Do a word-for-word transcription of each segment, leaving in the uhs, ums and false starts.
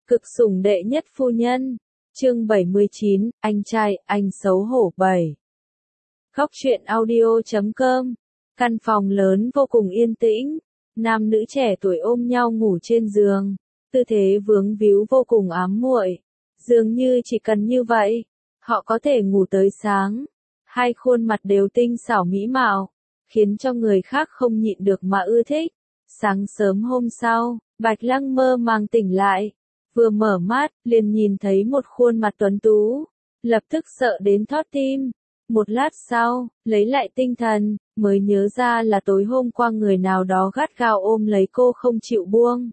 Cực sủng đệ nhất phu nhân. Chương bảy mươi chín, anh trai, anh xấu hổ bảy. Góc truyện audio chấm com. Căn phòng lớn vô cùng yên tĩnh, nam nữ trẻ tuổi ôm nhau ngủ trên giường, tư thế vướng víu vô cùng ám muội. Dường như chỉ cần như vậy, họ có thể ngủ tới sáng. Hai khuôn mặt đều tinh xảo mỹ mạo, khiến cho người khác không nhịn được mà ưa thích. Sáng sớm hôm sau, Bạch Lăng mơ màng tỉnh lại, vừa mở mắt, liền nhìn thấy một khuôn mặt tuấn tú, lập tức sợ đến thót tim. Một lát sau, lấy lại tinh thần, mới nhớ ra là tối hôm qua người nào đó gắt gao ôm lấy cô không chịu buông.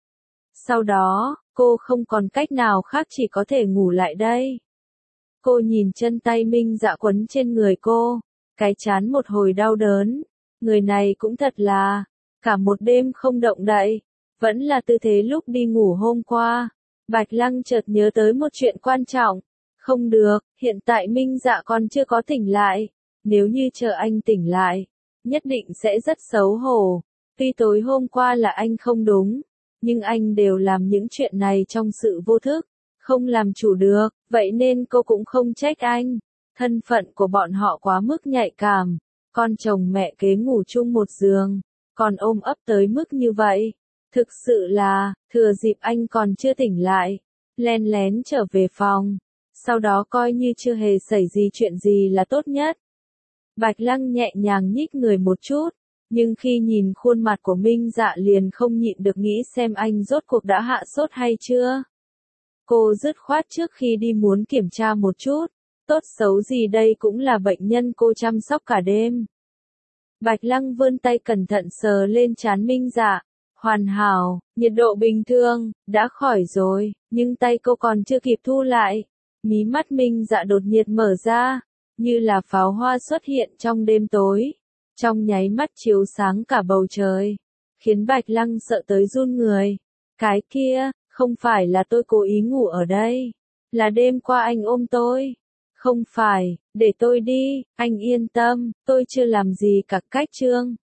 Sau đó, cô không còn cách nào khác chỉ có thể ngủ lại đây. Cô nhìn chân tay Minh Dạ quấn trên người cô, cái trán một hồi đau đớn. Người này cũng thật là, cả một đêm không động đậy, vẫn là tư thế lúc đi ngủ hôm qua. Bạch Lăng chợt nhớ tới một chuyện quan trọng. Không được, hiện tại Minh Dạ còn chưa có tỉnh lại. Nếu như chờ anh tỉnh lại, nhất định sẽ rất xấu hổ. Tuy tối hôm qua là anh không đúng, nhưng anh đều làm những chuyện này trong sự vô thức, không làm chủ được, vậy nên cô cũng không trách anh. Thân phận của bọn họ quá mức nhạy cảm, con chồng mẹ kế ngủ chung một giường, còn ôm ấp tới mức như vậy. Thực sự là, thừa dịp anh còn chưa tỉnh lại, len lén trở về phòng, sau đó coi như chưa hề xảy gì chuyện gì là tốt nhất. Bạch Lăng nhẹ nhàng nhích người một chút, nhưng khi nhìn khuôn mặt của Minh Dạ liền không nhịn được nghĩ xem anh rốt cuộc đã hạ sốt hay chưa. Cô dứt khoát trước khi đi muốn kiểm tra một chút, tốt xấu gì đây cũng là bệnh nhân cô chăm sóc cả đêm. Bạch Lăng vươn tay cẩn thận sờ lên trán Minh Dạ. Hoàn hảo, nhiệt độ bình thường, đã khỏi rồi, nhưng tay cô còn chưa kịp thu lại. Mí mắt Minh Dạ đột nhiên mở ra, như là pháo hoa xuất hiện trong đêm tối, trong nháy mắt chiếu sáng cả bầu trời, khiến Bạch Lăng sợ tới run người. Cái kia, không phải là tôi cố ý ngủ ở đây, là đêm qua anh ôm tôi. Không phải, để tôi đi, anh yên tâm, tôi chưa làm gì cả. Cách chương